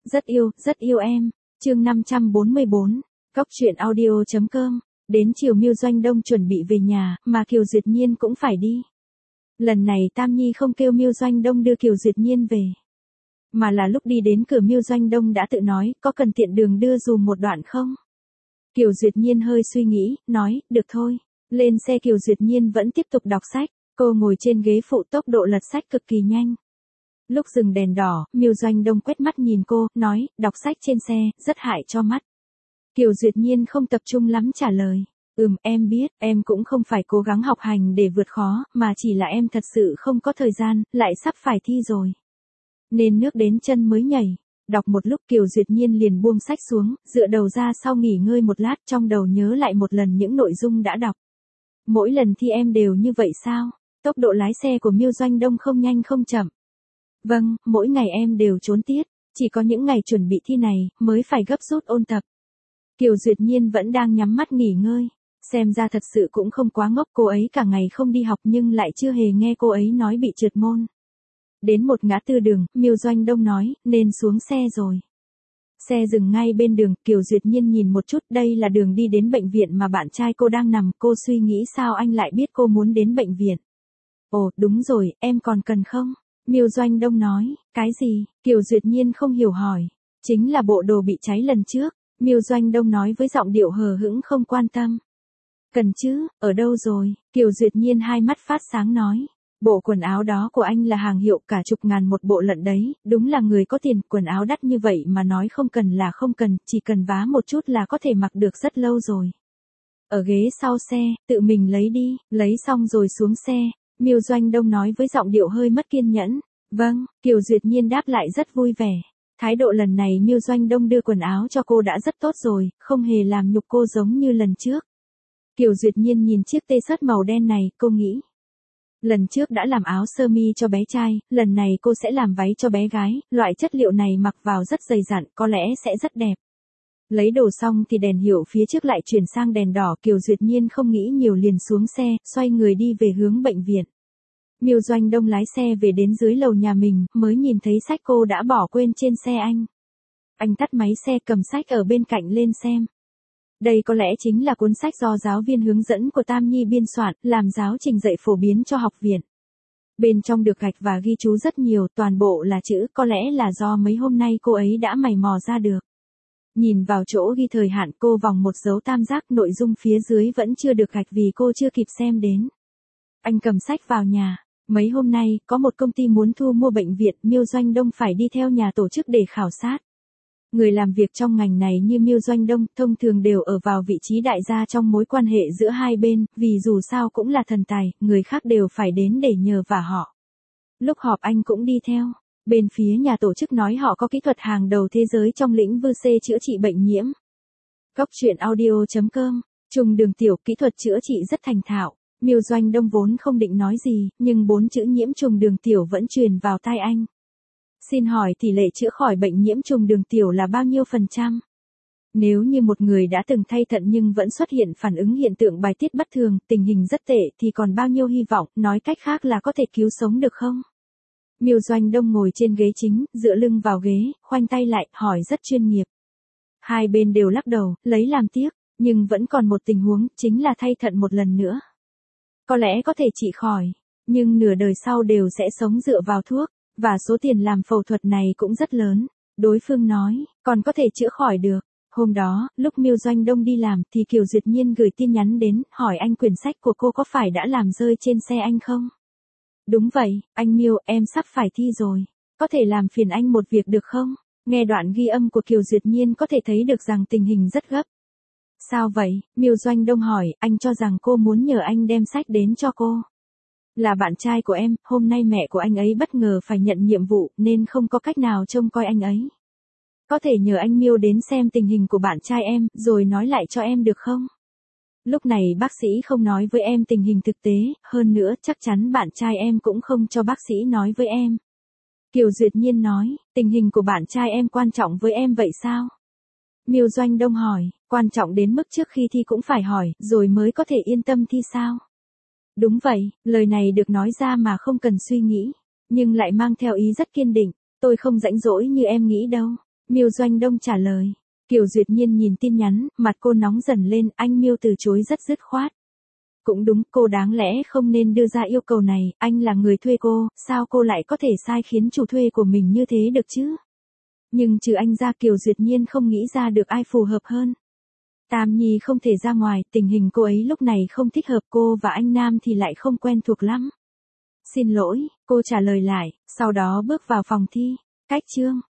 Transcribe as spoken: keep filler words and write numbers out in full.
Rất yêu, rất yêu em. Chương năm trăm bốn mươi bốn. Cóc truyện audio chấm com. Đến chiều Miêu Doanh Đông chuẩn bị về nhà, mà Kiều Duyệt Nhiên cũng phải đi. Lần này Tam Nhi không kêu Miêu Doanh Đông đưa Kiều Duyệt Nhiên về, mà là lúc đi đến cửa Miêu Doanh Đông đã tự nói, có cần tiện đường đưa dùm một đoạn không? Kiều Duyệt Nhiên hơi suy nghĩ, nói, được thôi. Lên xe Kiều Duyệt Nhiên vẫn tiếp tục đọc sách, cô ngồi trên ghế phụ tốc độ lật sách cực kỳ nhanh. Lúc dừng đèn đỏ, Miêu Doanh Đông quét mắt nhìn cô, nói, đọc sách trên xe, rất hại cho mắt. Kiều Duyệt Nhiên không tập trung lắm trả lời, ừm, em biết, em cũng không phải cố gắng học hành để vượt khó, mà chỉ là em thật sự không có thời gian, lại sắp phải thi rồi. Nên nước đến chân mới nhảy. Đọc một lúc Kiều Duyệt Nhiên liền buông sách xuống, dựa đầu ra sau nghỉ ngơi một lát, trong đầu nhớ lại một lần những nội dung đã đọc. Mỗi lần thi em đều như vậy sao? Tốc độ lái xe của Miêu Doanh Đông không nhanh không chậm. Vâng, mỗi ngày em đều trốn tiết, chỉ có những ngày chuẩn bị thi này, mới phải gấp rút ôn tập. Kiều Duyệt Nhiên vẫn đang nhắm mắt nghỉ ngơi, xem ra thật sự cũng không quá ngốc, cô ấy cả ngày không đi học nhưng lại chưa hề nghe cô ấy nói bị trượt môn. Đến một ngã tư đường, Miêu Doanh Đông nói, nên xuống xe rồi. Xe dừng ngay bên đường, Kiều Duyệt Nhiên nhìn một chút, đây là đường đi đến bệnh viện mà bạn trai cô đang nằm, cô suy nghĩ sao anh lại biết cô muốn đến bệnh viện. Ồ, đúng rồi, em còn cần không? Miêu Doanh Đông nói, cái gì? Kiều Duyệt Nhiên không hiểu hỏi. Chính là bộ đồ bị cháy lần trước, Miêu Doanh Đông nói với giọng điệu hờ hững không quan tâm. Cần chứ, ở đâu rồi? Kiều Duyệt Nhiên hai mắt phát sáng nói. Bộ quần áo đó của anh là hàng hiệu cả chục ngàn một bộ lận đấy, đúng là người có tiền, quần áo đắt như vậy mà nói không cần là không cần, chỉ cần vá một chút là có thể mặc được rất lâu rồi. Ở ghế sau xe, tự mình lấy đi, lấy xong rồi xuống xe, Miêu Doanh Đông nói với giọng điệu hơi mất kiên nhẫn. Vâng, Kiều Duyệt Nhiên đáp lại rất vui vẻ. Thái độ lần này Miêu Doanh Đông đưa quần áo cho cô đã rất tốt rồi, không hề làm nhục cô giống như lần trước. Kiều Duyệt Nhiên nhìn chiếc t-shirt màu đen này, cô nghĩ. Lần trước đã làm áo sơ mi cho bé trai, lần này cô sẽ làm váy cho bé gái, loại chất liệu này mặc vào rất dày dặn, có lẽ sẽ rất đẹp. Lấy đồ xong thì đèn hiệu phía trước lại chuyển sang đèn đỏ, Kiều Duyệt Nhiên không nghĩ nhiều liền xuống xe, xoay người đi về hướng bệnh viện. Miêu Doanh Đông lái xe về đến dưới lầu nhà mình, mới nhìn thấy sách cô đã bỏ quên trên xe anh. Anh tắt máy xe cầm sách ở bên cạnh lên xem. Đây có lẽ chính là cuốn sách do giáo viên hướng dẫn của Tam Nhi biên soạn, làm giáo trình dạy phổ biến cho học viện. Bên trong được gạch và ghi chú rất nhiều, toàn bộ là chữ, có lẽ là do mấy hôm nay cô ấy đã mày mò ra được. Nhìn vào chỗ ghi thời hạn, cô vòng một dấu tam giác, nội dung phía dưới vẫn chưa được gạch vì cô chưa kịp xem đến. Anh cầm sách vào nhà. Mấy hôm nay, có một công ty muốn thu mua bệnh viện, Miêu Doanh Đông phải đi theo nhà tổ chức để khảo sát. Người làm việc trong ngành này như Miêu Doanh Đông, thông thường đều ở vào vị trí đại gia trong mối quan hệ giữa hai bên, vì dù sao cũng là thần tài, người khác đều phải đến để nhờ vả họ. Lúc họp anh cũng đi theo. Bên phía nhà tổ chức nói họ có kỹ thuật hàng đầu thế giới trong lĩnh vực chữa trị bệnh nhiễm. Cóc truyện audio chấm com. Trùng đường tiểu, kỹ thuật chữa trị rất thành thạo. Miêu Doanh Đông vốn không định nói gì, nhưng bốn chữ nhiễm trùng đường tiểu vẫn truyền vào tai anh. Xin hỏi tỷ lệ chữa khỏi bệnh nhiễm trùng đường tiểu là bao nhiêu phần trăm? Nếu như một người đã từng thay thận nhưng vẫn xuất hiện phản ứng hiện tượng bài tiết bất thường, tình hình rất tệ thì còn bao nhiêu hy vọng, nói cách khác là có thể cứu sống được không? Miêu Doanh Đông ngồi trên ghế chính, dựa lưng vào ghế, khoanh tay lại, hỏi rất chuyên nghiệp. Hai bên đều lắc đầu, lấy làm tiếc, nhưng vẫn còn một tình huống, chính là thay thận một lần nữa. Có lẽ có thể trị khỏi, nhưng nửa đời sau đều sẽ sống dựa vào thuốc, và số tiền làm phẫu thuật này cũng rất lớn. Đối phương nói, còn có thể chữa khỏi được. Hôm đó, lúc Miêu Doanh Đông đi làm thì Kiều Duyệt Nhiên gửi tin nhắn đến, hỏi anh quyển sách của cô có phải đã làm rơi trên xe anh không? Đúng vậy, anh Miêu, em sắp phải thi rồi. Có thể làm phiền anh một việc được không? Nghe đoạn ghi âm của Kiều Duyệt Nhiên có thể thấy được rằng tình hình rất gấp. Sao vậy? Miêu Doanh Đông hỏi, anh cho rằng cô muốn nhờ anh đem sách đến cho cô. Là bạn trai của em, hôm nay mẹ của anh ấy bất ngờ phải nhận nhiệm vụ nên không có cách nào trông coi anh ấy. Có thể nhờ anh Miêu đến xem tình hình của bạn trai em, rồi nói lại cho em được không? Lúc này bác sĩ không nói với em tình hình thực tế, hơn nữa chắc chắn bạn trai em cũng không cho bác sĩ nói với em. Kiều Duyệt Nhiên nói, tình hình của bạn trai em quan trọng với em vậy sao? Miêu Doanh Đông hỏi, quan trọng đến mức trước khi thi cũng phải hỏi, rồi mới có thể yên tâm thi sao? Đúng vậy, lời này được nói ra mà không cần suy nghĩ, nhưng lại mang theo ý rất kiên định, tôi không rãnh rỗi như em nghĩ đâu. Miêu Doanh Đông trả lời. Kiều Duyệt Nhiên nhìn tin nhắn, mặt cô nóng dần lên, anh Miêu từ chối rất dứt khoát. Cũng đúng, cô đáng lẽ không nên đưa ra yêu cầu này, anh là người thuê cô, sao cô lại có thể sai khiến chủ thuê của mình như thế được chứ? Nhưng trừ anh ra Kiều Duyệt Nhiên không nghĩ ra được ai phù hợp hơn. Tam Nhi không thể ra ngoài, tình hình cô ấy lúc này không thích hợp, cô và anh Nam thì lại không quen thuộc lắm. Xin lỗi, cô trả lời lại, sau đó bước vào phòng thi. Cách chương